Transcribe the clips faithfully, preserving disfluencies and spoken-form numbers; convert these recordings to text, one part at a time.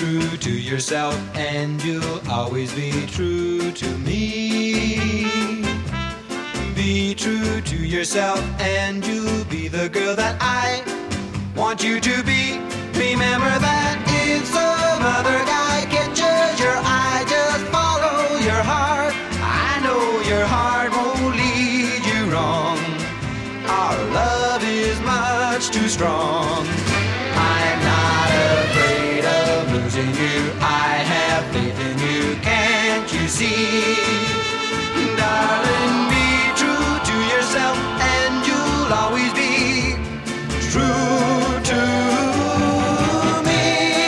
true to yourself and you'll always be true to me. Be true to yourself and you'll be the girl that I want you to be. Remember that if some other guy catches your eye, just follow your heart. I know your heart won't lead you wrong. Our love is much too strong. I'm not afraid of losing you. I have faith in you, can't you see? Darling, be true to yourself and you'll always be true to me.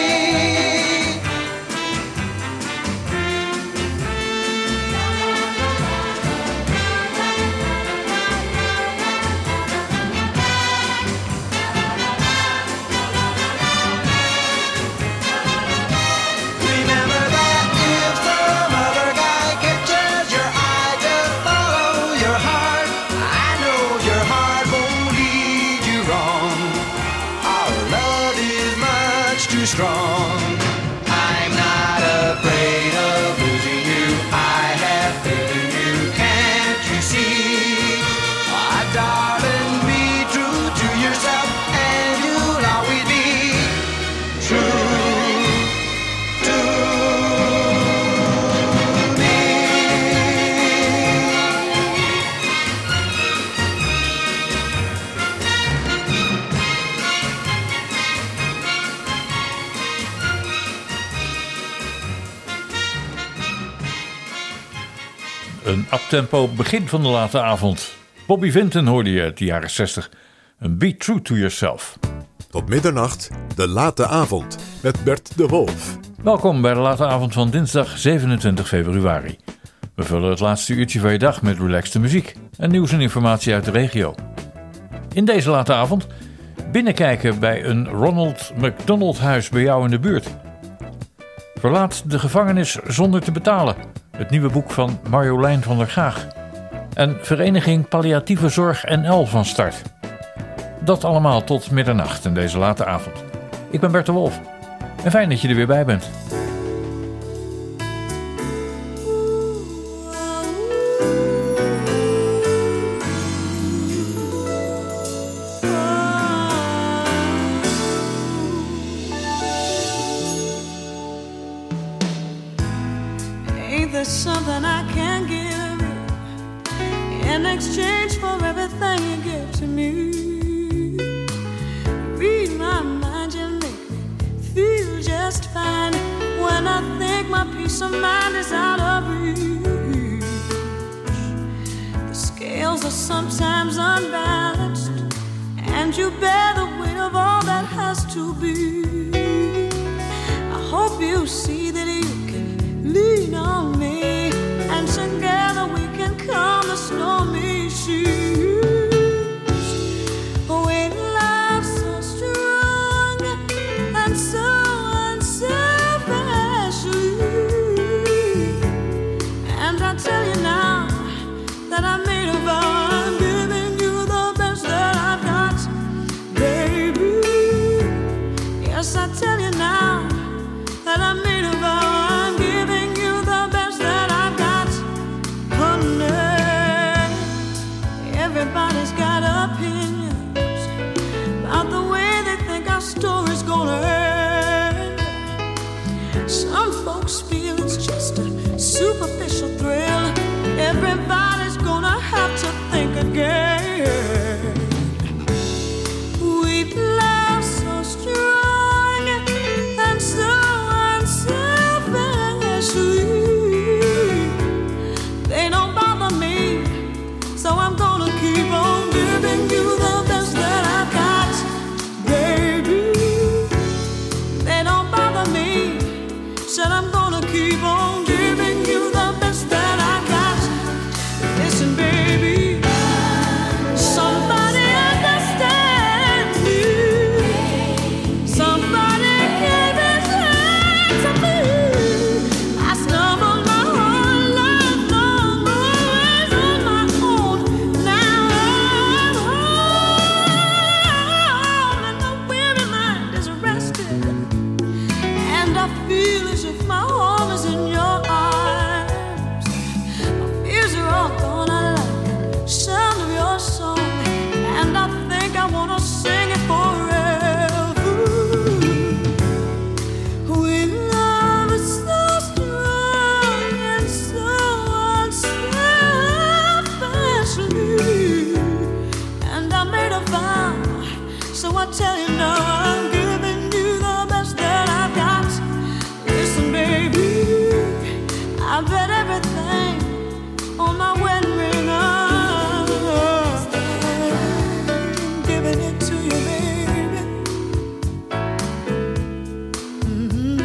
Remember that if some other guy catches your eye, just follow your heart. I know your heart won't lead you wrong. Our love is much too strong. I'm not afraid of losing you. I have faith in you, can't you see? Ah, darling, be true to yourself and you'll always be true to me. Een uptempo begin van de late avond. Bobby Vinton hoorde je uit de jaren zestig. Een Be True to Yourself. Tot middernacht, de late avond met Bert de Wolf. Welkom bij de late avond van dinsdag zevenentwintig februari. We vullen het laatste uurtje van je dag met relaxte muziek en nieuws en informatie uit de regio. In deze late avond binnenkijken bij een Ronald McDonald huis bij jou in de buurt. Verlaat de gevangenis zonder te betalen. Het nieuwe boek van Marjolein van der Gaag. En Vereniging Palliatieve Zorg N L van start. Dat allemaal tot middernacht in deze late avond. Ik ben Bert de Wolf. En fijn dat je er weer bij bent. Ain't there something I can give you in exchange for everything you give to me? Read my mind, you make me feel just fine. When I think my peace of mind is out of reach, the scales are sometimes unbalanced, and you bear the weight of all that has to be. I hope you see that you lean on me, and together we can calm the stormy seas. When love's so strong and so unselfishly, and I tell you now that I made a vow, I'm giving you the best that I've got, baby. Yes, I tell you now that I made a vow. tell you now I'm giving you the best that I've got. Listen, baby, I bet everything on my wedding ring. I'm giving it to you, baby. Mm-hmm.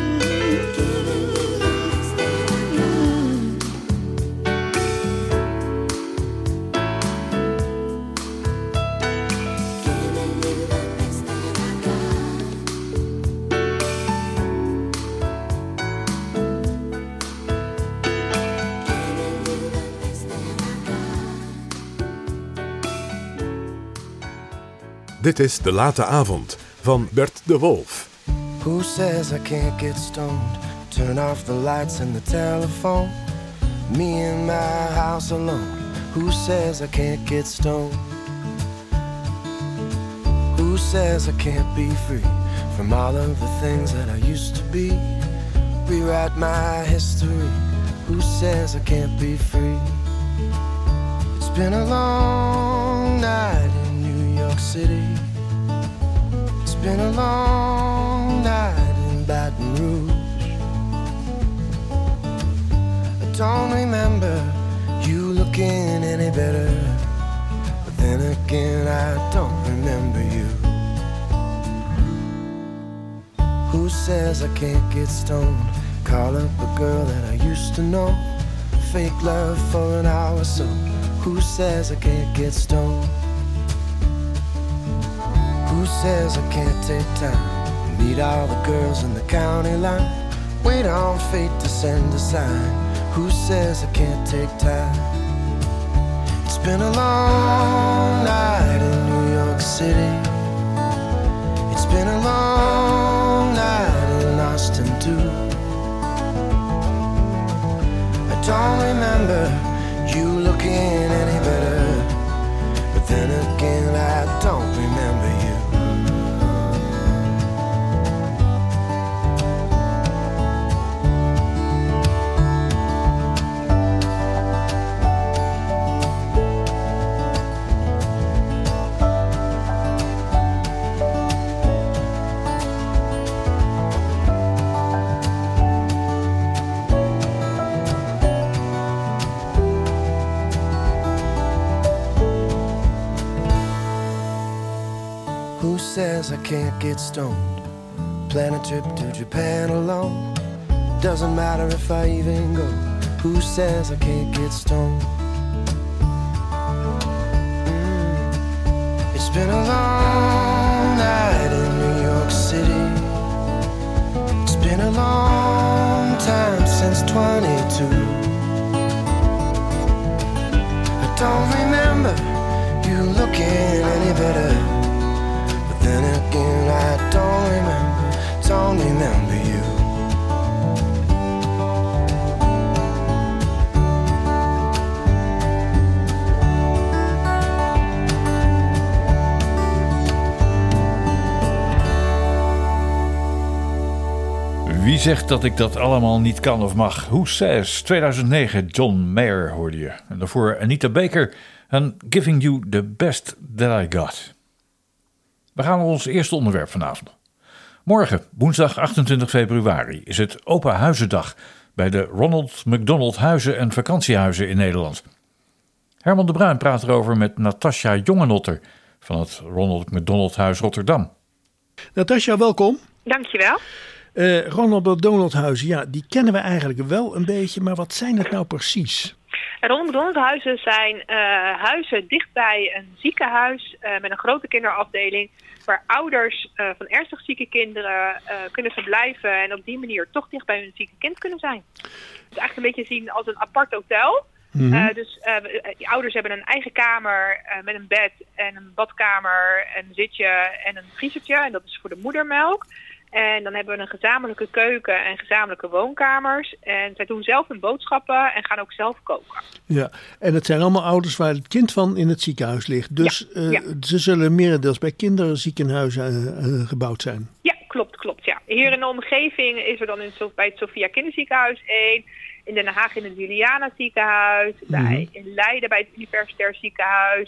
Dit is De Late Avond van Bert de Wolf. Who says I can't get stoned? Turn off the lights and the telephone. Me in my house alone. Who says I can't get stoned? Who says I can't be free from all of the things that I used to be? Rewrite my history. Who says I can't be free? It's been a long night in New York City. It's been a long night in Baton Rouge. I don't remember you looking any better, but then again I don't remember you. Who says I can't get stoned? Call up a girl that I used to know. Fake love for an hour or so. Who says I can't get stoned? Who says I can't take time and meet all the girls in the county line? Wait on fate to send a sign. Who says I can't take time? It's been a long night in New York City. It's been a long night in Austin too. I don't remember you looking any better, but then again I don't remember you. Who says I can't get stoned? Plan a trip to Japan alone. Doesn't matter if I even go. Who says I can't get stoned? Mm. It's been a long night in New York City. It's been a long time since twenty-two. I don't remember you looking any better. Then again, I don't remember, don't remember you. Wie zegt dat ik dat allemaal niet kan of mag? Who says? tweeduizend negen, John Mayer hoorde je. En daarvoor Anita Baker en Giving You the Best That I Got. We gaan naar ons eerste onderwerp vanavond. Morgen, woensdag achtentwintig februari, is het Open Huizendag bij de Ronald McDonald Huizen en Vakantiehuizen in Nederland. Herman de Bruin praat erover met Natasja Jongenotter van het Ronald McDonald Huis Rotterdam. Natasja, welkom. Dankjewel. Uh, Ronald McDonald Huizen, ja, die kennen we eigenlijk wel een beetje, maar wat zijn het nou precies? Ronald McDonald Huizen zijn uh, huizen dichtbij een ziekenhuis uh, met een grote kinderafdeling, waar ouders uh, van ernstig zieke kinderen uh, kunnen verblijven en op die manier toch dicht bij hun zieke kind kunnen zijn. Het is eigenlijk een beetje zien als een apart hotel. Mm-hmm. Uh, dus uh, die ouders hebben een eigen kamer uh, met een bed en een badkamer, een zitje en een vriezertje. En dat is voor de moedermelk. En dan hebben we een gezamenlijke keuken en gezamenlijke woonkamers. En zij doen zelf hun boodschappen en gaan ook zelf koken. Ja, en het zijn allemaal ouders waar het kind van in het ziekenhuis ligt. Dus ja, uh, ja. ze zullen merendeels bij kinderziekenhuizen uh, uh, gebouwd zijn. Ja, klopt, klopt. Ja. Hier in de omgeving is er dan in, bij het Sophia Kinderziekenhuis één. In Den Haag in het Juliana Ziekenhuis. Mm-hmm. Bij, in Leiden bij het Universitair Ziekenhuis.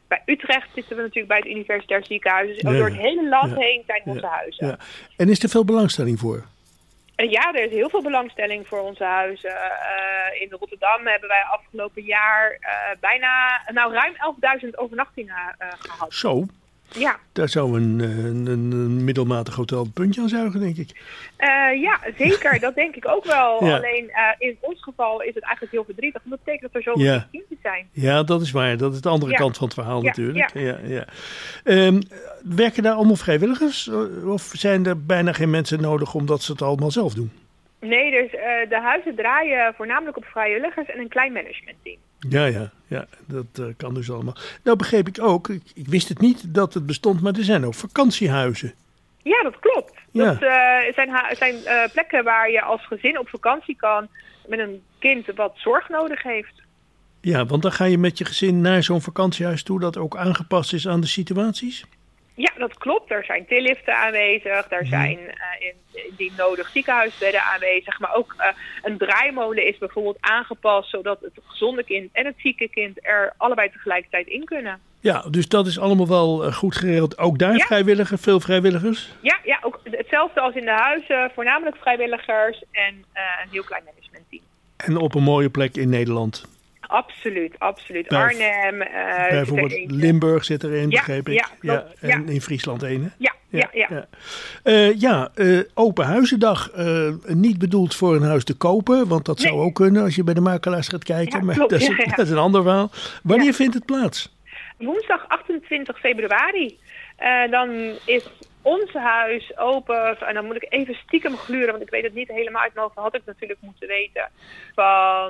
Bij Utrecht zitten we natuurlijk bij het Universitair Ziekenhuis. Dus Ja, door het hele land ja, heen zijn ja, onze huizen. Ja. En is er veel belangstelling voor? En ja, er is heel veel belangstelling voor onze huizen. Uh, in Rotterdam hebben wij afgelopen jaar uh, bijna, nou ruim elfduizend overnachtingen uh, gehad. Zo, Ja. daar zou een, een, een middelmatig hotel een puntje aan zuigen, denk ik. Uh, ja, zeker. Dat denk ik ook wel. Ja. Alleen uh, in ons geval is het eigenlijk heel verdrietig. Dat betekent dat er zoveel Ja. kindjes zijn. Ja, dat is waar. Dat is de andere Ja. kant van het verhaal Ja, natuurlijk. ja. Ja, ja. Ehm, werken daar allemaal vrijwilligers? Of zijn er bijna geen mensen nodig omdat ze het allemaal zelf doen? Nee, dus uh, de huizen draaien voornamelijk op vrijwilligers en een klein managementteam. Ja, ja, ja, dat uh, kan dus allemaal. Nou begreep ik ook, ik, ik wist het niet dat het bestond, maar er zijn ook vakantiehuizen. Ja, dat klopt. Ja. Dat uh, zijn, ha- zijn uh, plekken waar je als gezin op vakantie kan met een kind wat zorg nodig heeft. Ja, want dan ga je met je gezin naar zo'n vakantiehuis toe dat ook aangepast is aan de situaties? Ja, dat klopt. Er zijn tilliften aanwezig. Er zijn uh, in, indien nodig ziekenhuisbedden aanwezig. Maar ook uh, een draaimolen is bijvoorbeeld aangepast zodat het gezonde kind en het zieke kind er allebei tegelijkertijd in kunnen. Ja, dus dat is allemaal wel uh, goed geregeld. Ook daar Ja. vrijwilligers, veel vrijwilligers? Ja, ja, ook hetzelfde als in de huizen. Voornamelijk vrijwilligers en uh, een heel klein managementteam. En op een mooie plek in Nederland. Absoluut, absoluut. Bij- Arnhem. Uh, Bijvoorbeeld zit er eentje. Limburg zit erin, Ja, begreep ik. ja, klopt. en Ja. in Friesland één, hè? Ja, ja, ja. Ja, Eh, ja uh, open huizendag. Uh, niet bedoeld voor een huis te kopen, want dat zou Nee. ook kunnen als je bij de makelaars gaat kijken. Ja, maar klopt. dat, is, Ja, ja. dat is een ander verhaal. Wanneer Ja. vindt het plaats? Woensdag achtentwintig februari. Uh, dan is ons huis open. En dan moet ik even stiekem gluren, want ik weet het niet helemaal uit mijn hoofd. Had ik natuurlijk moeten weten. Van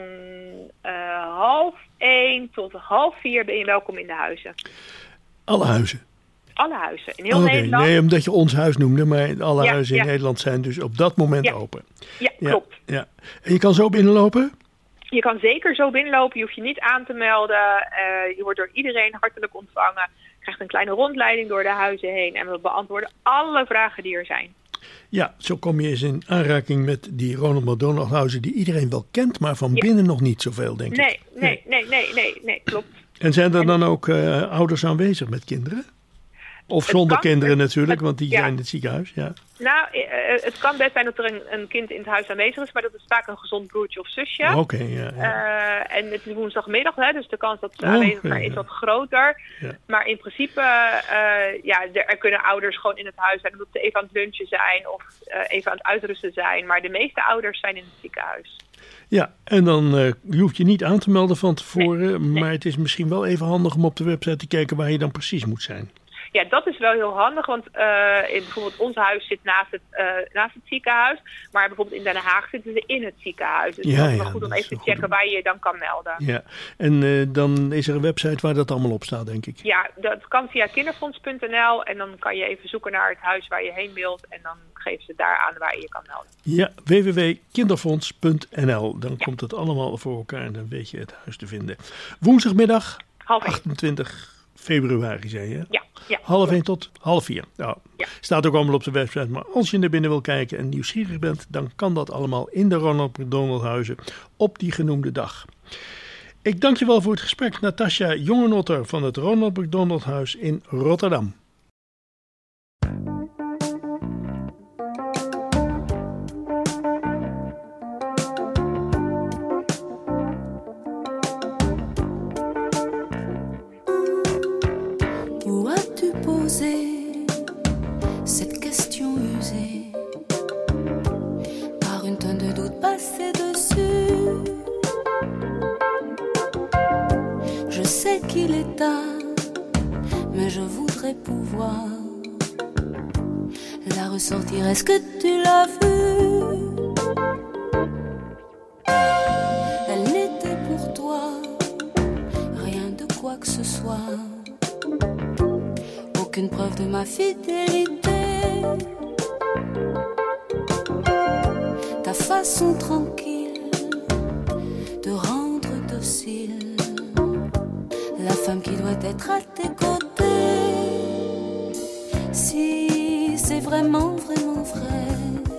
uh, half één tot half vier ben je welkom in de huizen. Alle huizen. Alle huizen. In heel Oké, Nederland. nee, omdat je ons huis noemde, maar alle Ja, huizen in ja. Nederland zijn dus op dat moment Ja. open. Ja, Ja, klopt. ja. En je kan zo binnenlopen? Je kan zeker zo binnenlopen. Je hoeft je niet aan te melden. Uh, je wordt door iedereen hartelijk ontvangen. Je krijgt een kleine rondleiding door de huizen heen. En we beantwoorden alle vragen die er zijn. Ja, zo kom je eens in aanraking met die Ronald McDonald huizen die iedereen wel kent, maar van Ja. binnen nog niet zoveel, denk ik. Nee, nee, nee, nee, nee, nee, klopt. En zijn er dan ook uh, ouders aanwezig met kinderen? Of Het zonder kan- kinderen natuurlijk, het- want die ja. zijn in het ziekenhuis. Ja. Nou, uh, het kan best zijn dat er een, een kind in het huis aanwezig is, maar dat is vaak een gezond broertje of zusje. Oké, ja. ja. Uh, en het is woensdagmiddag, hè, dus de kans dat ze Oh, aanwezig ja, zijn ja. is wat groter. Ja. Maar in principe, uh, ja, er, er kunnen ouders gewoon in het huis zijn, omdat ze even aan het lunchen zijn of uh, even aan het uitrusten zijn. Maar de meeste ouders zijn in het ziekenhuis. Ja, en dan uh, je hoeft je niet aan te melden van tevoren, nee. maar het is misschien wel even handig om op de website te kijken waar je dan precies moet zijn. Ja, dat is wel heel handig, want uh, in bijvoorbeeld ons huis zit naast het, uh, naast het ziekenhuis. Maar bijvoorbeeld in Den Haag zitten ze in het ziekenhuis. Dus Ja, het is ja, wel goed om dat is even te wel checken goed. waar je je dan kan melden. Ja, en uh, dan is er een website waar dat allemaal op staat, denk ik. Ja, dat kan via kinderfonds punt n l en dan kan je even zoeken naar het huis waar je heen wilt. En dan geven ze daar aan waar je je kan melden. Ja, w w w punt kinderfonds punt n l. Dan Ja. komt het allemaal voor elkaar en dan weet je het huis te vinden. Woensdagmiddag, Half één. achtentwintig februari, zei je? Ja, ja. Half één tot half vier. Nou, Ja. staat ook allemaal op de website. Maar als je naar binnen wil kijken en nieuwsgierig bent, dan kan dat allemaal in de Ronald McDonald huizen op die genoemde dag. Ik dank je wel voor het gesprek, Natasja Jongenotter van het Ronald McDonald Huis in Rotterdam. Où as-tu posé cette question usée par une tonne de doute passée dessus? Je sais qu'il est tard, mais je voudrais pouvoir la ressortir. Est-ce que tu l'as vue? Elle n'était pour toi rien de quoi que ce soit. Aucune preuve de ma fidélité. Ta façon tranquille de rendre docile la femme qui doit être à tes côtés. Si c'est vraiment, vraiment vrai,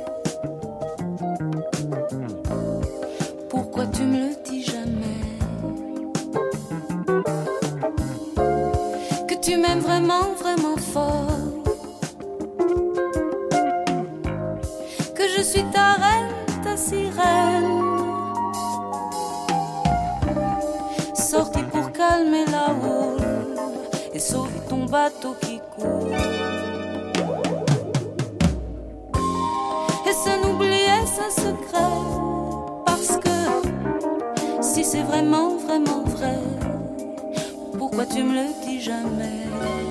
pourquoi tu me le dis jamais? tu m'aimes vraiment, vraiment fort, que je suis ta reine, ta sirène, sortie pour calmer la houle et sauver ton bateau qui coule. Et sans oublier ce secret, parce que si c'est vraiment, vraiment vrai, pourquoi tu me le dis jamais?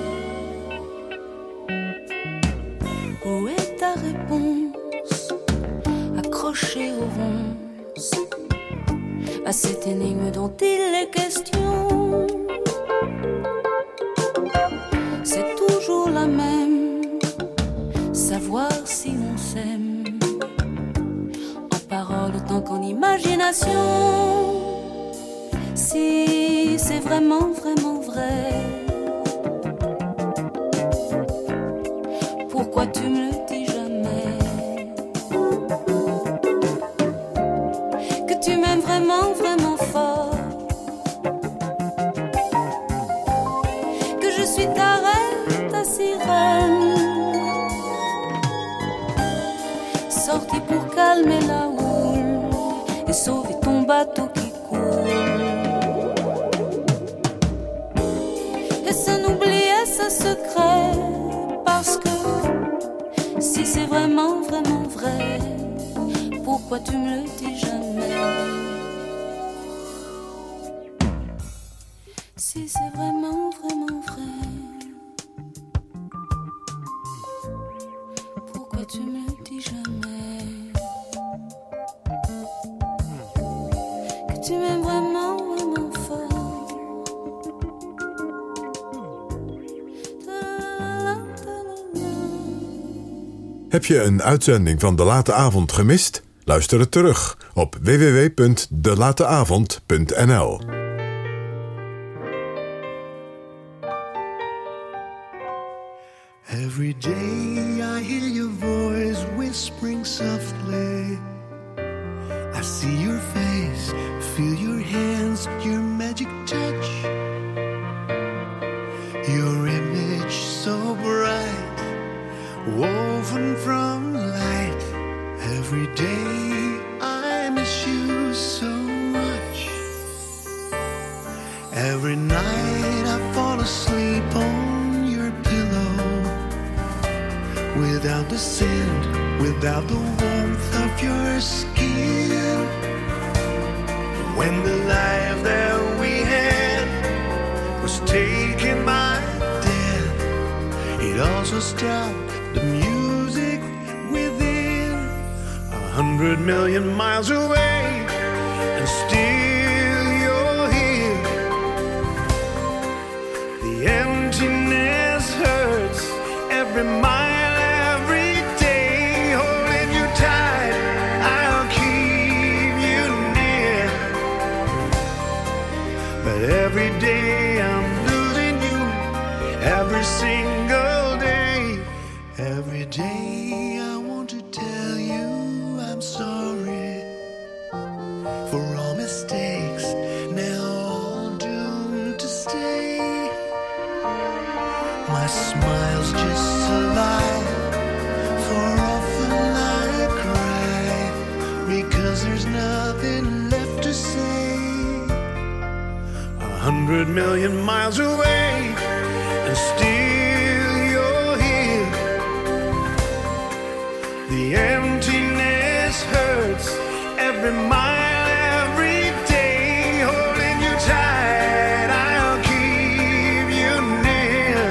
Où est ta réponse, accrochée aux ronces, à cette énigme dont il est question? C'est toujours la même, savoir si on s'aime, en parole autant qu'en imagination. Si c'est vraiment, vraiment vrai, pourquoi tu me le dis jamais? Que tu m'aimes vraiment, vraiment fort, que je suis ta reine, ta sirène, sortie pour calmer la houle et sauver ton bateau qui coule. Et sans oublier ce secret, parce que si c'est vraiment, vraiment vrai, pourquoi tu me le dis jamais? Si c'est vraiment, vraiment vrai, pourquoi tu me le dis jamais? Que tu m'aimes vraiment, vraiment fort. Heb je een uitzending van De Late Avond gemist? Luister het terug op w w w punt de late avond punt n l. Every day I hear your voice whispering softly. I see your face, feel your hands, your magic touch. Your image so bright, woven from light. Every day I miss you so much. Every night I fall asleep on your pillow, without the scent, without the warmth of your skin. When the life that we had was taken by death, it also stopped the music within. A hundred million miles away, and still you're here. The emptiness hurts every mile, every day. Holding you tight, I'll keep you near. But every day I'm losing you, every single day. Every day I want to tell you I'm sorry for all mistakes, now all doomed to stay. My smile's just a lie, for often I cry, because there's nothing left to say. A hundred million miles away, and still you're here. The emptiness hurts every mile, every day. Holding you tight, I'll keep you near.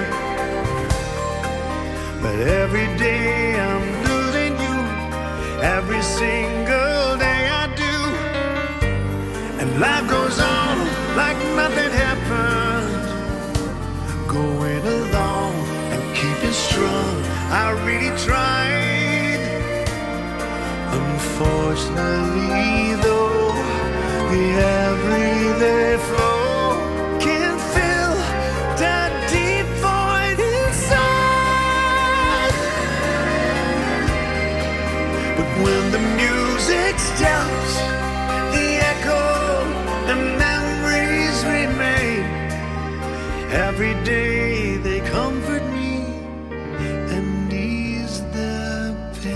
But every day I'm losing you, every single day I do. And life goes on like nothing happened, going along and keeping strong. I really tried. Unfortunately, though, the everyday flow can't fill that deep void inside. But when the music stops, the echo and memories remain. Every day they comfort me and ease the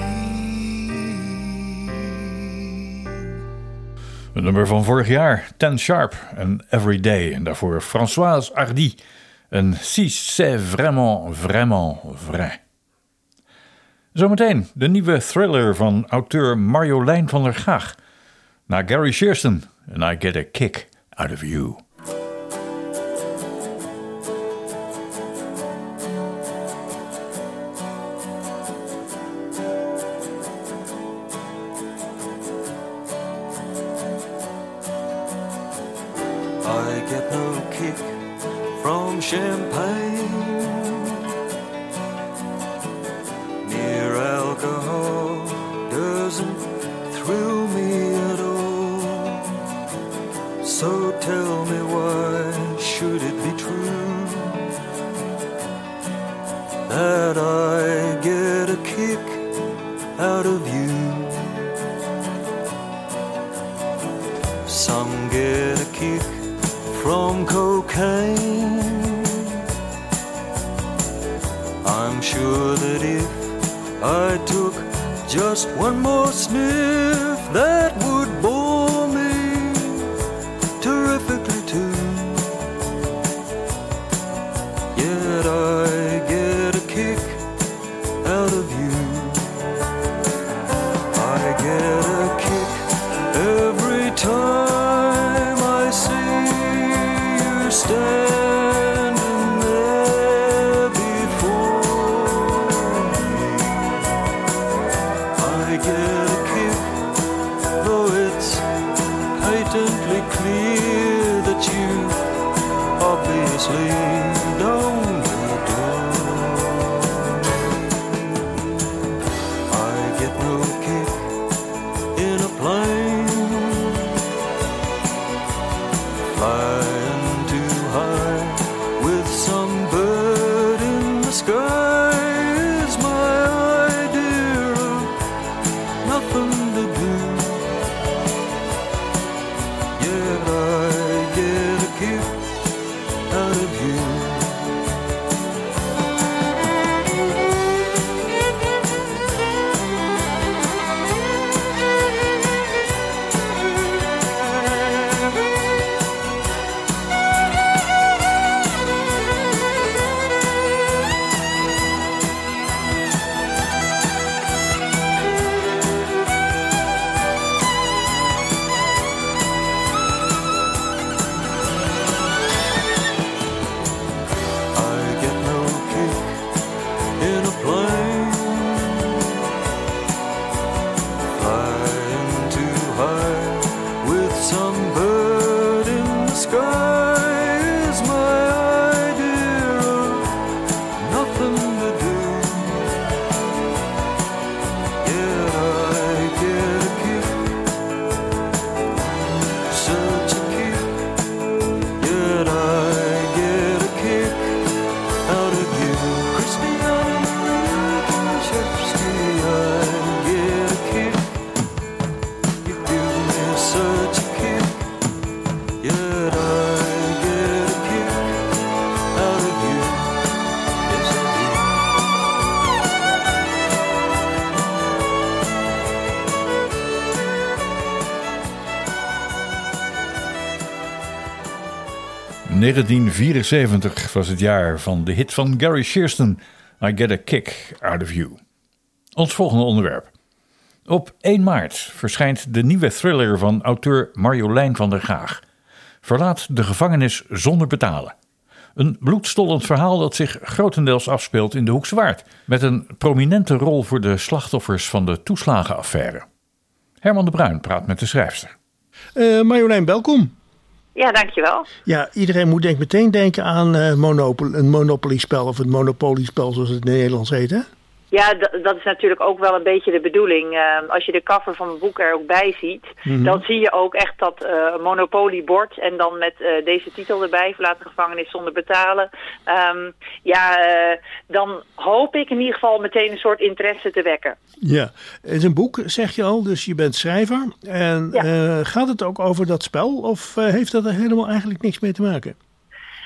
pain. Een nummer van vorig jaar, Ten Sharp en Every Day. En daarvoor Françoise Hardy en Si c'est vraiment, vraiment vrai. Zometeen de nieuwe thriller van auteur Marjolein van der Gaag. Na Gary Shearston en I Get a Kick Out of You. I get no kick from champagne. Mere alcohol doesn't thrill me at all. So tell me, why should it be true that I get a kick out of you? Some get a kick from cocaine. I'm sure that if I took just one more sniff, that would bore me terrifically too. Yet I get a kick out of you. I get a kick every time I see you standing there before me. I get a kick, though it's patently clear that you obviously don't adore. I get no kick in a plane, flying too high with some bird in the sky is my idea of nothing to do. Yet I get a kick out of you. negentien vierenzeventig was het jaar van de hit van Gary Shearston, I Get a Kick Out of You. Ons volgende onderwerp. Op één maart verschijnt de nieuwe thriller van auteur Marjolein van der Gaag. Verlaat de gevangenis zonder betalen. Een bloedstollend verhaal dat zich grotendeels afspeelt in de Hoekse Waard, met een prominente rol voor de slachtoffers van de toeslagenaffaire. Herman de Bruin praat met de schrijfster. Uh, Marjolein, welkom. Ja, dankjewel. Ja, iedereen moet denk meteen denken aan uh, Monopoly, een Monopoly-spel of het Monopoly-spel zoals het in het Nederlands heet, hè? Ja, d- dat is natuurlijk ook wel een beetje de bedoeling. Uh, als je de cover van het boek er ook bij ziet, mm-hmm. dan zie je ook echt dat uh, Monopoly-bord en dan met uh, deze titel erbij, Verlaat de gevangenis zonder betalen. Um, ja, uh, dan hoop ik in ieder geval meteen een soort interesse te wekken. Ja, het is een boek, zeg je al, dus je bent schrijver. En ja. uh, gaat het ook over dat spel of uh, heeft dat er helemaal eigenlijk niks mee te maken?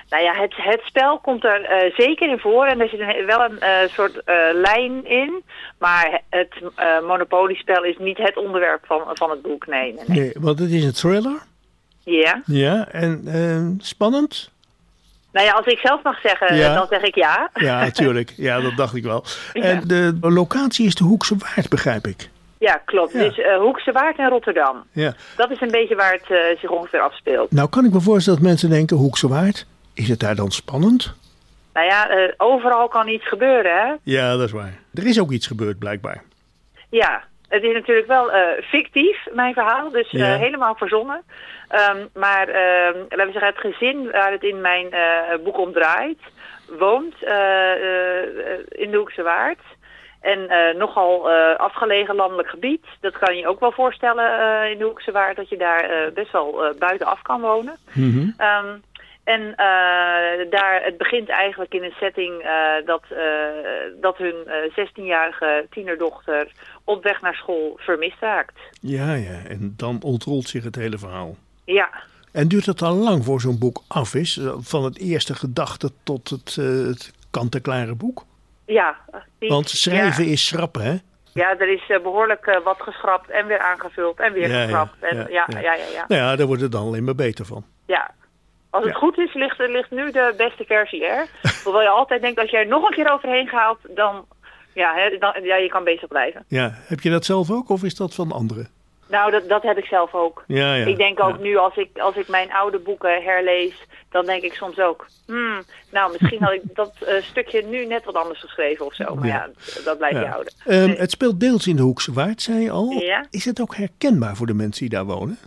Nou ja, het, het spel komt er uh, zeker in voor en er zit een, wel een uh, soort uh, lijn in. Maar het uh, Monopoly-spel is niet het onderwerp van, van het boek, nee. Nee, nee. nee, want het is een thriller. Ja. Ja, en uh, spannend? Nou ja, als ik zelf mag zeggen, ja. dan zeg ik ja. Ja, natuurlijk. Ja, dat dacht ik wel. Ja. En de locatie is de Hoekse Waard, begrijp ik. Ja, klopt. Ja. Dus uh, Hoekse Waard en Rotterdam. Ja. Dat is een beetje waar het uh, zich ongeveer afspeelt. Nou kan ik me voorstellen dat mensen denken, Hoekse Waard, is het daar dan spannend? Nou ja, uh, overal kan iets gebeuren, hè? Ja, dat is waar. Er is ook iets gebeurd, blijkbaar. Ja, het is natuurlijk wel uh, fictief, mijn verhaal. Dus uh, ja. helemaal verzonnen. Um, maar uh, laten we zeggen, het gezin waar het in mijn uh, boek om draait, woont uh, uh, in de Hoekse Waard. En uh, nogal uh, afgelegen landelijk gebied. Dat kan je ook wel voorstellen uh, in de Hoekse Waard, dat je daar uh, best wel uh, buitenaf kan wonen. Mm-hmm. Um, en uh, daar, het begint eigenlijk in een setting uh, dat, uh, dat hun uh, zestienjarige tienerdochter op weg naar school vermist raakt. Ja, ja, en dan ontrolt zich het hele verhaal. Ja. En duurt het al lang voor zo'n boek af is? Van het eerste gedachte tot het, uh, het kant-en-klare boek? Ja. Die, Want schrijven ja. is schrappen, hè? Ja, er is uh, behoorlijk uh, wat geschrapt en weer aangevuld en weer ja, geschrapt. Ja, en, ja, ja, ja. Ja, ja, ja. Nou ja, daar wordt het dan alleen maar beter van. Ja. Als het ja. goed is, ligt, ligt nu de beste versie er. Hoewel je altijd denkt, als je er nog een keer overheen gaat, dan, ja, hè, dan ja, je kan bezig blijven. Ja, heb je dat zelf ook of is dat van anderen? Nou, dat, dat heb ik zelf ook. Ja, ja, ik denk ook ja. nu, als ik, als ik mijn oude boeken herlees, dan denk ik soms ook, hmm, nou, misschien had ik dat uh, stukje nu net wat anders geschreven of zo. Maar ja, ja dat blijf je ja. houden. Um, nee. Het speelt deels in de Hoekse Waard, zei je al. Ja. Is het ook herkenbaar voor de mensen die daar wonen?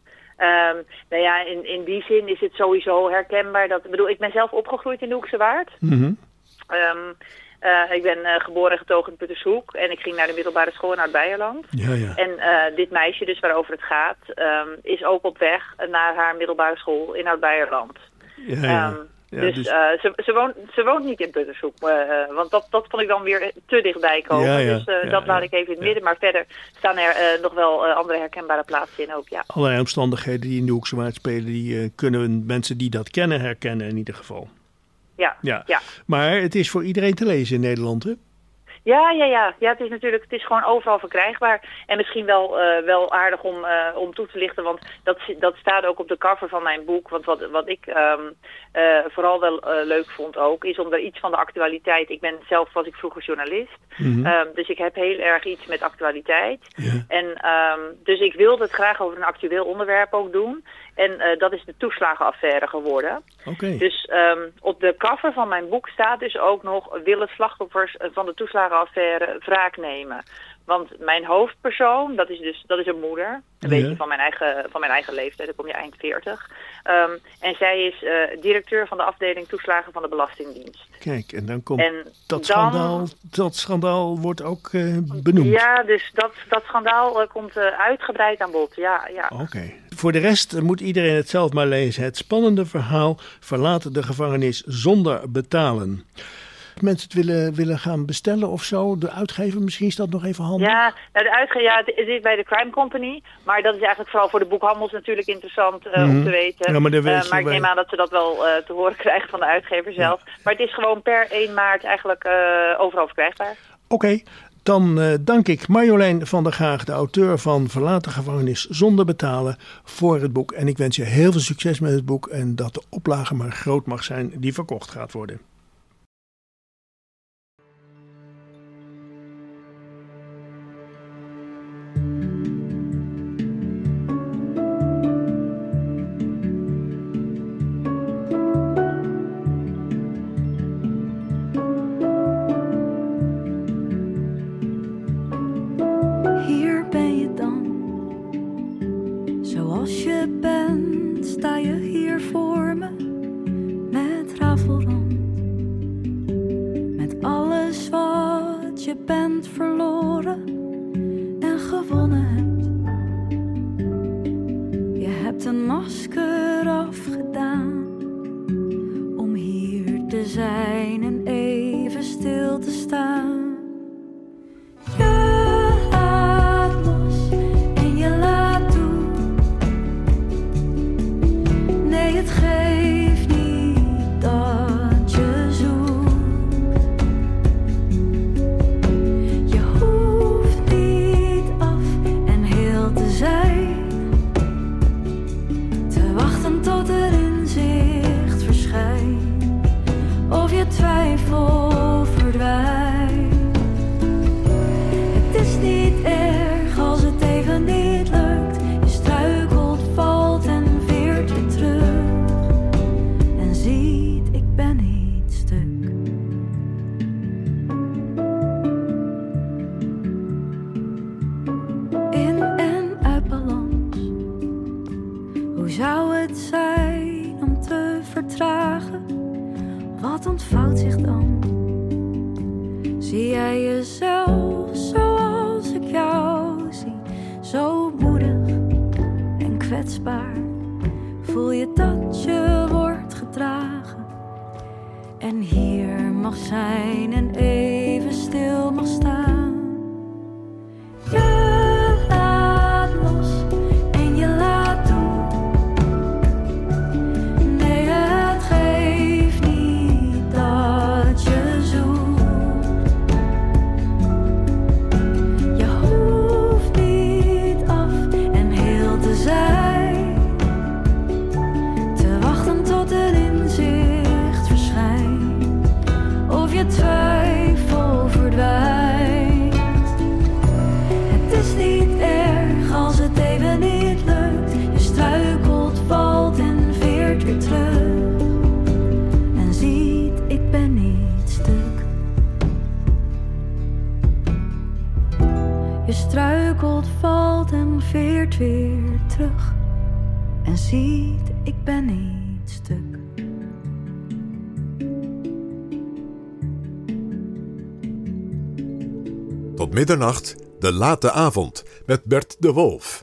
Um, nou ja, in, in die zin is het sowieso herkenbaar. Dat, ik bedoel, ik ben zelf opgegroeid in de Hoekse Waard. Mm-hmm. Um, uh, ik ben uh, geboren en getogen in Puttershoek. En ik ging naar de middelbare school in Oud-Beierland. Ja, ja. En uh, dit meisje, dus waarover het gaat, um, is ook op weg naar haar middelbare school in Oud-Beierland. Ja, ja. Um, Ja, dus dus... uh, ze, ze, woont, ze woont niet in Puttershoek, uh, want dat, dat vond ik dan weer te dichtbij komen. Ja, ja, dus uh, ja, dat laat ja, ik even in het ja. midden. Maar verder staan er uh, nog wel uh, andere herkenbare plaatsen in ook, ja. Allerlei omstandigheden die in de Hoekse Waard spelen, die uh, kunnen mensen die dat kennen herkennen in ieder geval. Ja, ja. ja. Maar het is voor iedereen te lezen in Nederland, hè? Ja, ja, ja. Ja, het is natuurlijk, het is gewoon overal verkrijgbaar. En misschien wel, uh, wel aardig om, uh, om toe te lichten, want dat, dat staat ook op de cover van mijn boek. Want wat, wat ik um, uh, vooral wel uh, leuk vond ook, is om er iets van de actualiteit. Ik ben zelf, was ik vroeger journalist. Mm-hmm. Um, dus ik heb heel erg iets met actualiteit. Ja. En um, dus ik wilde het graag over een actueel onderwerp ook doen. En uh, dat is de toeslagenaffaire geworden. Okay. Dus um, op de cover van mijn boek staat dus ook nog, willen slachtoffers van de toeslagenaffaire wraak nemen. Want mijn hoofdpersoon, dat is dus dat is een moeder, een Ja. beetje van mijn eigen, van mijn eigen leeftijd, dan kom je eind veertig. Um, en zij is uh, directeur van de afdeling toeslagen van de Belastingdienst. Kijk, en dan komt en dat dan, schandaal, dat schandaal wordt ook uh, benoemd. Ja, dus dat, dat schandaal uh, komt uh, uitgebreid aan bod, ja. ja. Oké. Okay. Voor de rest moet iedereen het zelf maar lezen. Het spannende verhaal Verlaat de gevangenis zonder betalen. Mensen het willen, willen gaan bestellen of zo, de uitgever, misschien is dat nog even handig? Ja, nou de uitgever, ja, het is bij de Crime Company, maar dat is eigenlijk vooral voor de boekhandels natuurlijk interessant uh, mm-hmm. om te weten. Ja, maar uh, maar maar ik neem aan dat ze dat wel uh, te horen krijgen van de uitgever zelf. Ja. Maar het is gewoon per één maart eigenlijk uh, overal verkrijgbaar. Oké. Okay. Dan uh, dank ik Marjolein van der Gaag, de auteur van Verlaat de gevangenis zonder betalen, voor het boek. En ik wens je heel veel succes met het boek en dat de oplage maar groot mag zijn die verkocht gaat worden. Zoals je bent, sta je hier voor me, met rafelrand. Met alles wat je bent verloren en gewonnen hebt. Je hebt een masker afgedaan, om hier te zijn en even stil te staan. Het geeft niet, je twijfel verdwijnt. Het is niet erg als het even niet lukt. Je struikelt, valt en veert weer terug. En ziet, ik ben niet stuk. In en uit balans. Hoe zou het zijn om te vertragen? Wat ontvouwt zich dan? Zie jij jezelf zoals ik jou zie? Zo moedig en kwetsbaar. Voel je dat je wordt gedragen? En hier mag zijn en even stil mag staan. Je laat los en je laat toe. Nee, het geeft niet dat je zoekt. Je hoeft niet af en heel te zijn. Te wachten tot het inzicht verschijnt. Of je twijfel verdwijnt. Het is niet erg als het even niet lukt. Je struikelt, valt en veert weer terug. En ziet, ik ben niet stuk. Je struikelt, valt en veert weer terug. En ziet, ik ben niet stuk. Tot middernacht, de late avond, met Bert de Wolf.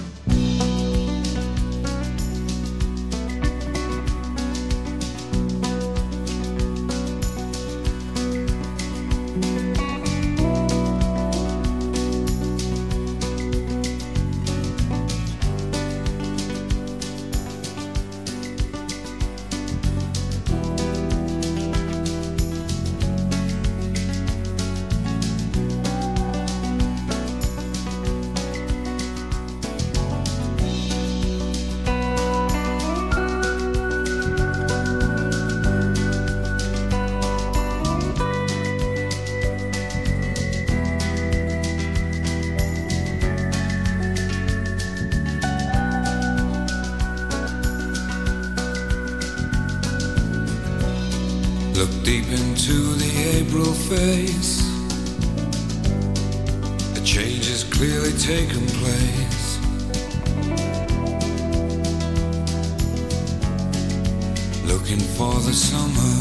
Look deep into the April face. A change has clearly taken place. Looking for the summer.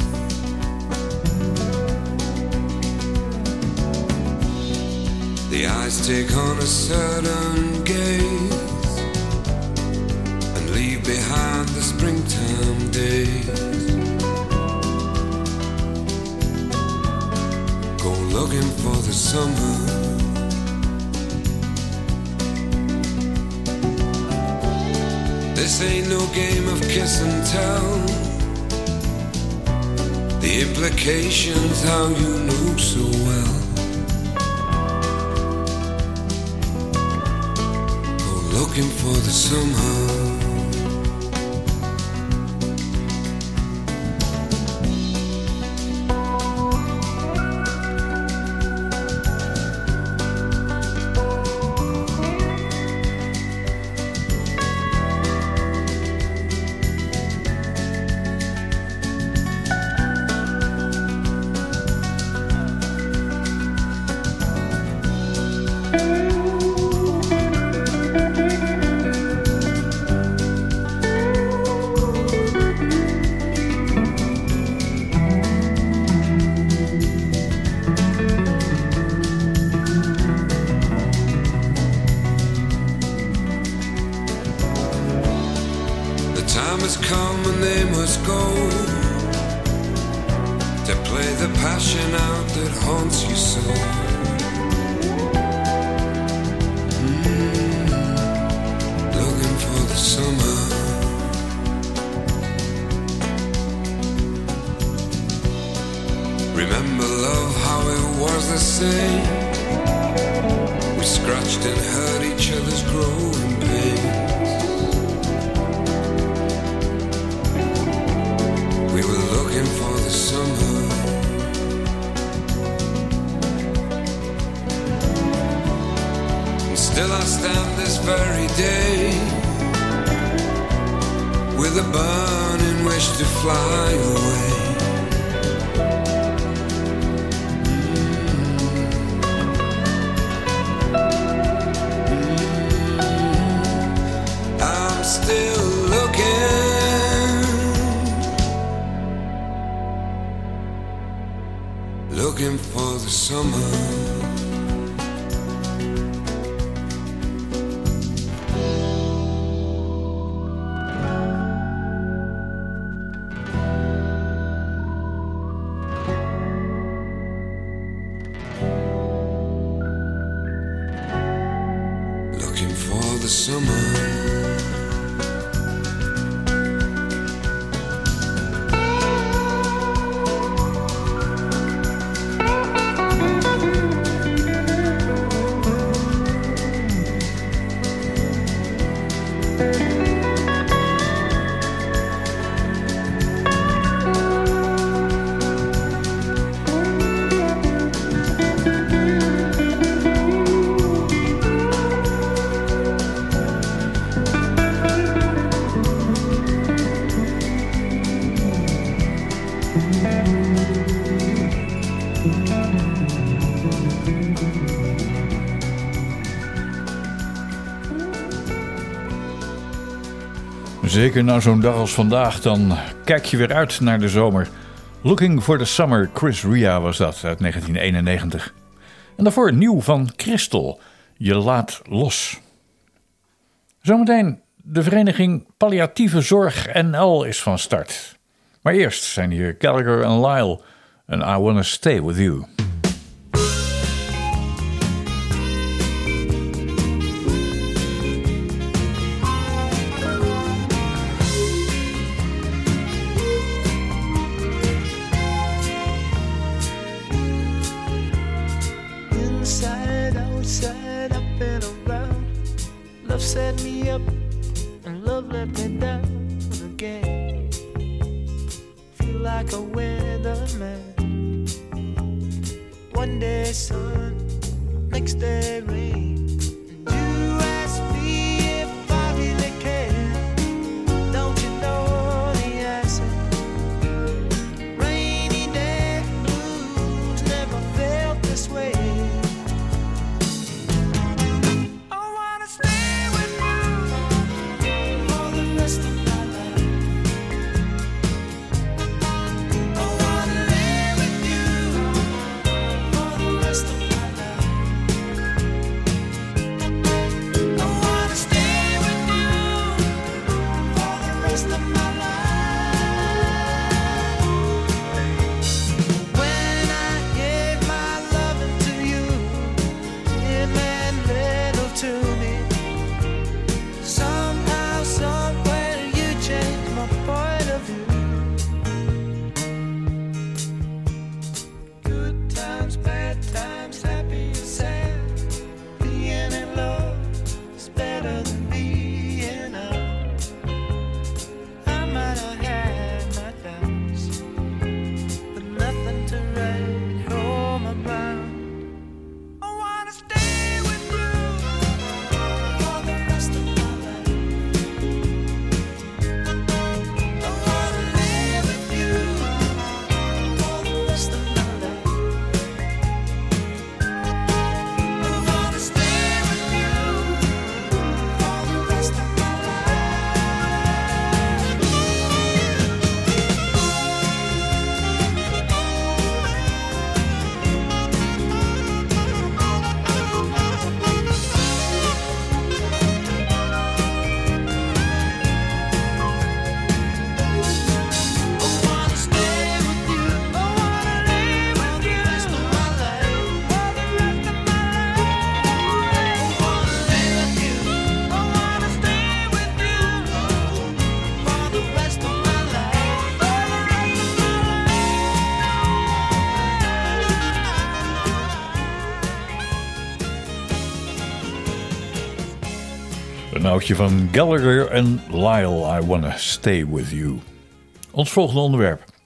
The eyes take on a certain gaze and leave behind the springtime days. Go looking for the summer. This ain't no game of kiss and tell. The implications how you know so well. Go looking for the summer. Remember love, how it was the same. We scratched and hurt each other's growing pains. We We were looking for the summer. And still I stand this very day with a burning wish to fly away. I'm still looking, looking for the summer. Looking for the summer. Zeker na zo'n dag als vandaag, dan kijk je weer uit naar de zomer. Looking for the Summer, Chris Rea was dat, uit negentien eenennegentig. En daarvoor nieuw van Crystal, Je laat los. Zometeen de vereniging Palliatieve Zorg N L is van start. Maar eerst zijn hier Gallagher en Lyle en I Wanna Stay With You. Set me up and love let me down again. Feel like a weatherman. One day sun, next day rain. And you ask me if I really care. Don't you know the answer? Rainy day blues never felt this way. Een oudje van Gallagher en Lyle, I Wanna Stay With You. Ons volgende onderwerp.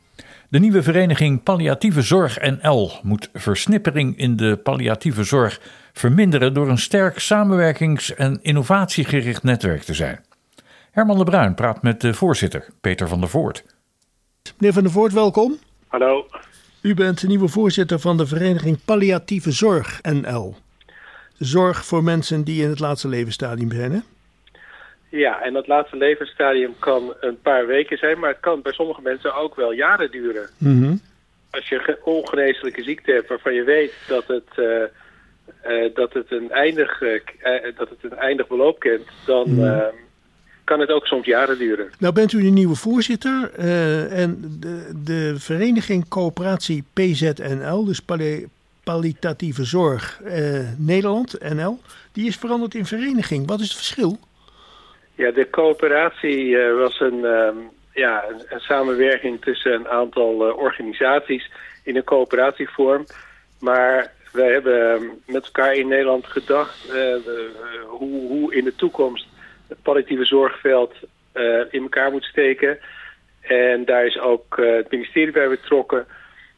De nieuwe vereniging Palliatieve Zorg N L moet versnippering in de palliatieve zorg verminderen door een sterk samenwerkings- en innovatiegericht netwerk te zijn. Herman de Bruin praat met de voorzitter, Peter van der Voort. Meneer van der Voort, welkom. Hallo. U bent de nieuwe voorzitter van de vereniging Palliatieve Zorg N L. Zorg voor mensen die in het laatste levensstadium zijn, hè? Ja, en dat laatste levensstadium kan een paar weken zijn, maar het kan bij sommige mensen ook wel jaren duren. Mm-hmm. Als je een ongeneeslijke ziekte hebt waarvan je weet dat het, uh, uh, dat het, een, eindig, uh, dat het een eindig beloop kent, dan mm. uh, kan het ook soms jaren duren. Nou bent u de nieuwe voorzitter uh, en de, de vereniging Coöperatie P Z N L, dus Palli- Palliatieve Zorg uh, Nederland, N L, die is veranderd in vereniging. Wat is het verschil? Ja, de coöperatie uh, was een, uh, ja, een, een samenwerking tussen een aantal uh, organisaties in een coöperatievorm. Maar wij hebben uh, met elkaar in Nederland gedacht uh, uh, hoe, hoe in de toekomst het palliatieve zorgveld uh, in elkaar moet steken. En daar is ook uh, het ministerie bij betrokken.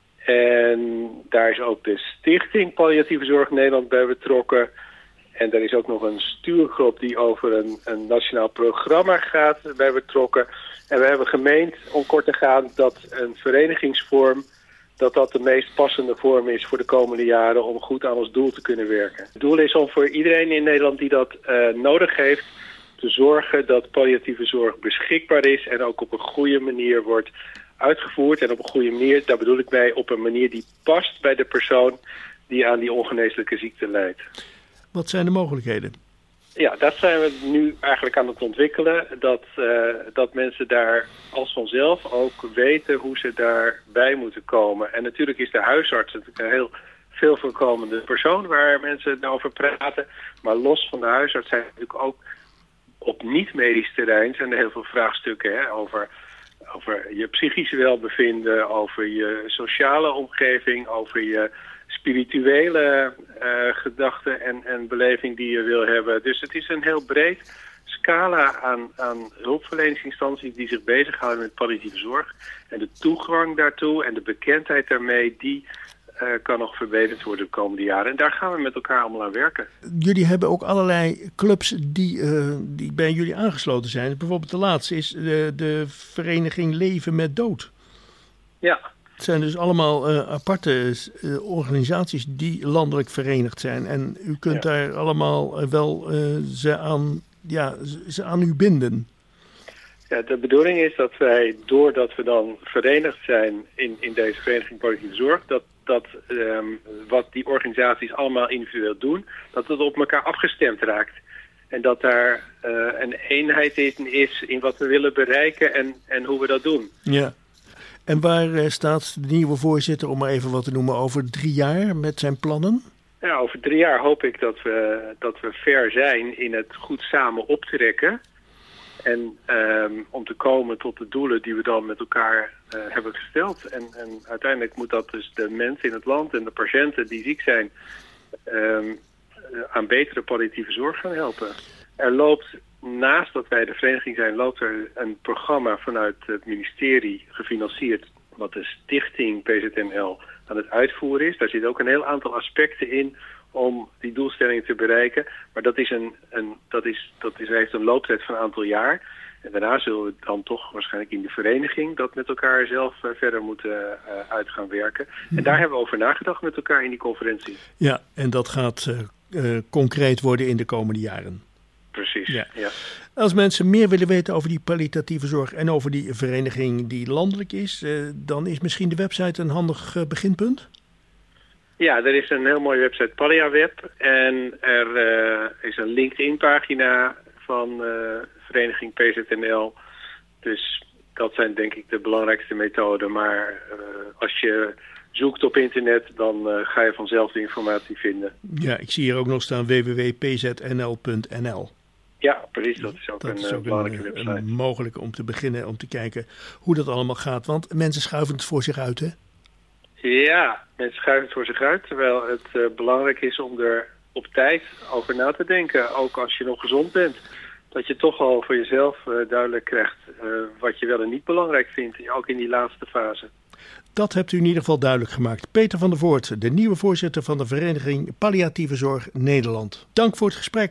En daar is ook de Stichting Palliatieve Zorg Nederland bij betrokken. En er is ook nog een stuurgroep die over een, een nationaal programma gaat bij betrokken. En we hebben gemeend, om kort te gaan, dat een verenigingsvorm, dat dat de meest passende vorm is voor de komende jaren om goed aan ons doel te kunnen werken. Het doel is om voor iedereen in Nederland die dat uh, nodig heeft, te zorgen dat palliatieve zorg beschikbaar is en ook op een goede manier wordt uitgevoerd. En op een goede manier, daar bedoel ik bij, op een manier die past bij de persoon die aan die ongeneeslijke ziekte lijdt. Wat zijn de mogelijkheden? Ja, dat zijn we nu eigenlijk aan het ontwikkelen. Dat, uh, dat mensen daar als vanzelf ook weten hoe ze daarbij moeten komen. En natuurlijk is de huisarts natuurlijk een heel veel voorkomende persoon waar mensen over praten. Maar los van de huisarts zijn natuurlijk ook op niet-medisch terrein zijn er heel veel vraagstukken hè, over, over je psychische welbevinden, over je sociale omgeving, over je spirituele uh, gedachten en, en beleving die je wil hebben. Dus het is een heel breed scala aan, aan hulpverleningsinstanties die zich bezighouden met palliatieve zorg. En de toegang daartoe en de bekendheid daarmee, die uh, kan nog verbeterd worden de komende jaren. En daar gaan we met elkaar allemaal aan werken. Jullie hebben ook allerlei clubs die, uh, die bij jullie aangesloten zijn. Bijvoorbeeld de laatste is de, de vereniging Leven met Dood. Ja. Het zijn dus allemaal uh, aparte uh, organisaties die landelijk verenigd zijn. En u kunt ja. daar allemaal uh, wel uh, ze, aan, ja, ze aan u binden. Ja, de bedoeling is dat wij, doordat we dan verenigd zijn in, in deze vereniging Palliatieve Zorg, dat, dat um, wat die organisaties allemaal individueel doen, dat het op elkaar afgestemd raakt. En dat daar uh, een eenheid in is in wat we willen bereiken en, en hoe we dat doen. Ja. En waar uh, staat de nieuwe voorzitter, om maar even wat te noemen, over drie jaar met zijn plannen? Ja, over drie jaar hoop ik dat we, dat we ver zijn in het goed samen optrekken. En um, om te komen tot de doelen die we dan met elkaar uh, hebben gesteld. En, en uiteindelijk moet dat dus de mensen in het land en de patiënten die ziek zijn um, aan betere palliatieve zorg gaan helpen. Er loopt, naast dat wij de vereniging zijn, loopt er een programma vanuit het ministerie gefinancierd, wat de Stichting P Z N L aan het uitvoeren is. Daar zit ook een heel aantal aspecten in om die doelstellingen te bereiken. Maar dat, is een, een, dat, is, dat is, heeft een looptijd van een aantal jaar. En daarna zullen we dan toch waarschijnlijk in de vereniging dat met elkaar zelf uh, verder moeten uh, uit gaan werken. En daar hebben we over nagedacht met elkaar in die conferentie. Ja, en dat gaat uh, uh, concreet worden in de komende jaren. Precies, ja. ja. Als mensen meer willen weten over die palliatieve zorg en over die vereniging die landelijk is, uh, dan is misschien de website een handig uh, beginpunt? Ja, er is een heel mooie website, PalliaWeb. En er uh, is een LinkedIn-pagina van uh, vereniging P Z N L. Dus dat zijn denk ik de belangrijkste methoden. Maar uh, als je zoekt op internet, dan uh, ga je vanzelf de informatie vinden. Ja, ik zie hier ook nog staan w w w punt p z n l punt n l. Ja, precies. Dat is ook dat een is ook belangrijke een, website. Een mogelijke om te beginnen, om te kijken hoe dat allemaal gaat. Want mensen schuiven het voor zich uit, hè? Ja, mensen schuiven het voor zich uit. Terwijl het uh, belangrijk is om er op tijd over na te denken. Ook als je nog gezond bent. Dat je toch al voor jezelf uh, duidelijk krijgt uh, wat je wel en niet belangrijk vindt. Ook in die laatste fase. Dat hebt u in ieder geval duidelijk gemaakt. Peter van der Voort, de nieuwe voorzitter van de Vereniging Palliatieve Zorg Nederland. Dank voor het gesprek.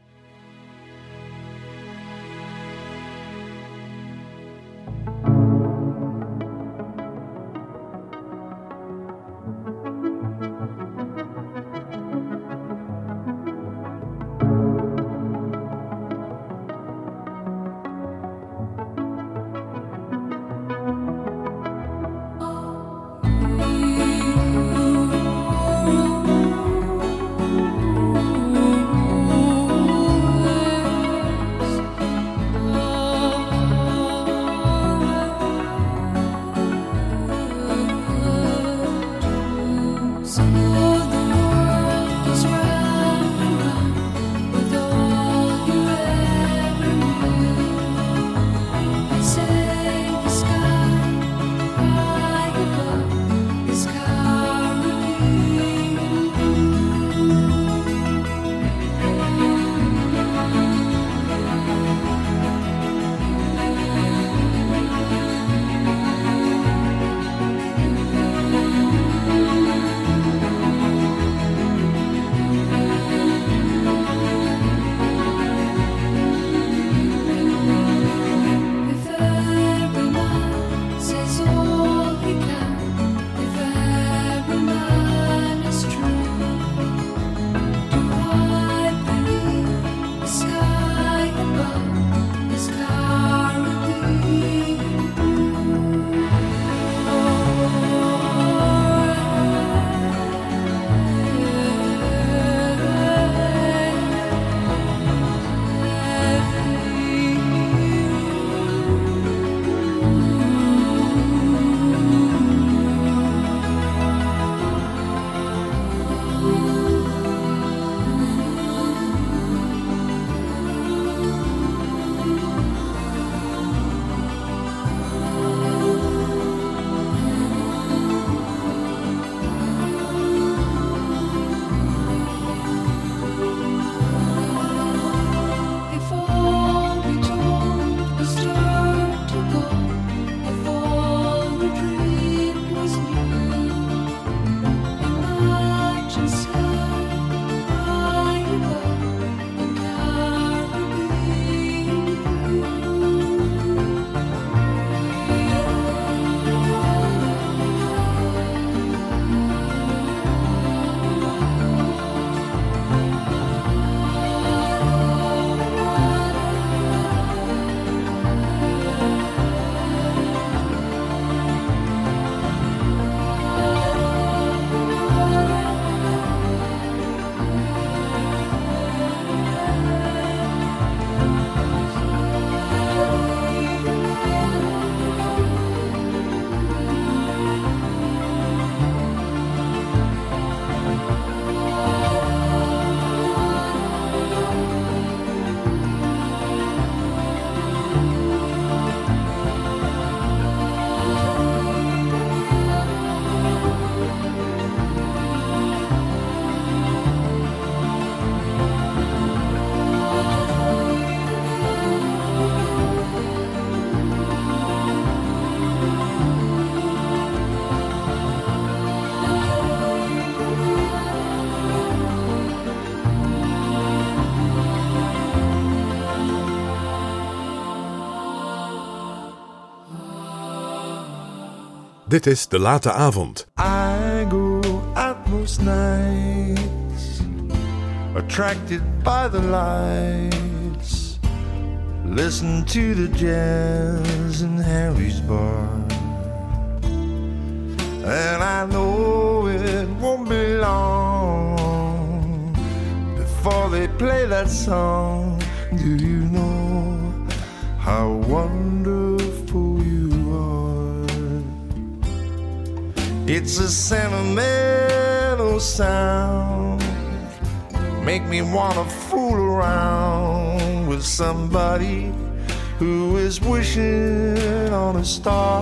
Dit is De Late Avond. I go out most nights, attracted by the lights, listen to the jazz in Harry's bar. And I know it won't be long before they play that song. Do you know how wonderful you are? It's a sentimental sound, make me wanna fool around with somebody who is wishing on a star.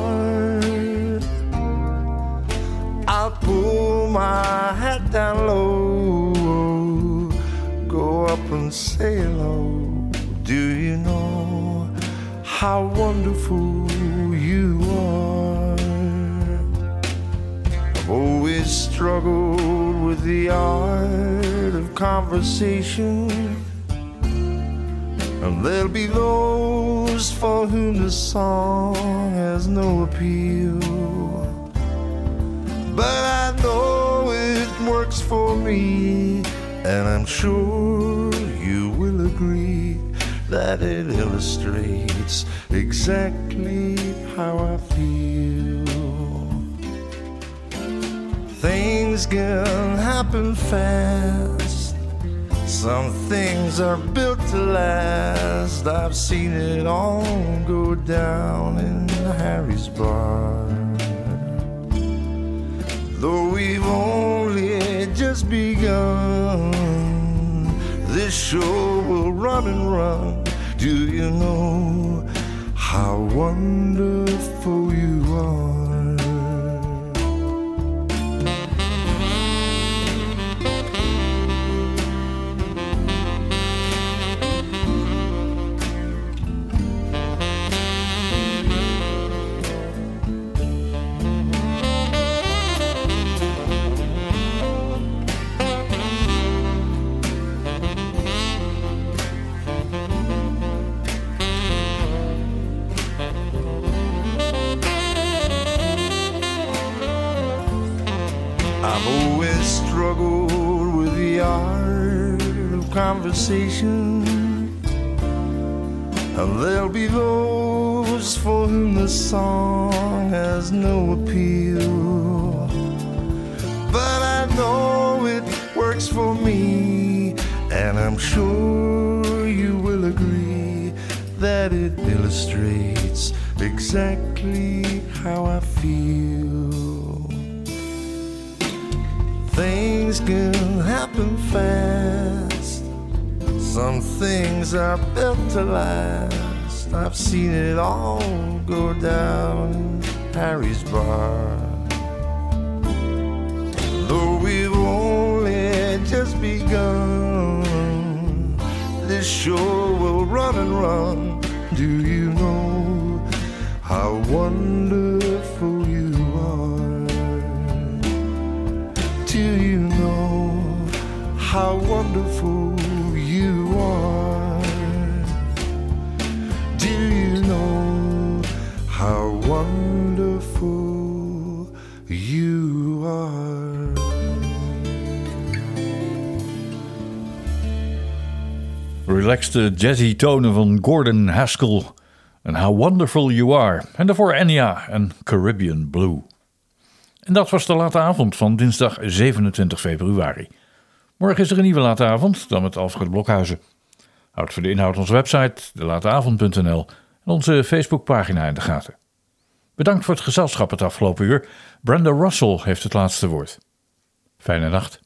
I'll pull my hat down low, go up and say hello. Do you know how wonderful you are? I've always struggled with the art of conversation, and there'll be those for whom the song has no appeal. But I know it works for me, and I'm sure you will agree that it illustrates exactly how I feel. Things can happen fast, some things are built to last. I've seen it all go down in Harry's bar. Though we've only just begun, this show will run and run. Do you know how wonderful you are? I've always struggled with the art of conversation, and there'll be those for whom the song has no appeal. But I know it works for me, and I'm sure you will agree that it illustrates exactly how I feel. Things can happen fast, some things are built to last. I've seen it all go down in Harry's bar. Though we've only just begun, this show will run and run. Do you know how wonderful you are? Do you know how wonderful you are? Do you know how wonderful you are? Relaxte jazzy tonen van Gordon Haskell en How Wonderful You Are. En daarvoor Enya en Caribbean Blue. En dat was de late avond van dinsdag zevenentwintig februari. Morgen is er een nieuwe late avond, dan met Alfred Blokhuizen. Houd voor de inhoud onze website, de lateavond punt n l en onze Facebookpagina in de gaten. Bedankt voor het gezelschap het afgelopen uur. Brenda Russell heeft het laatste woord. Fijne nacht.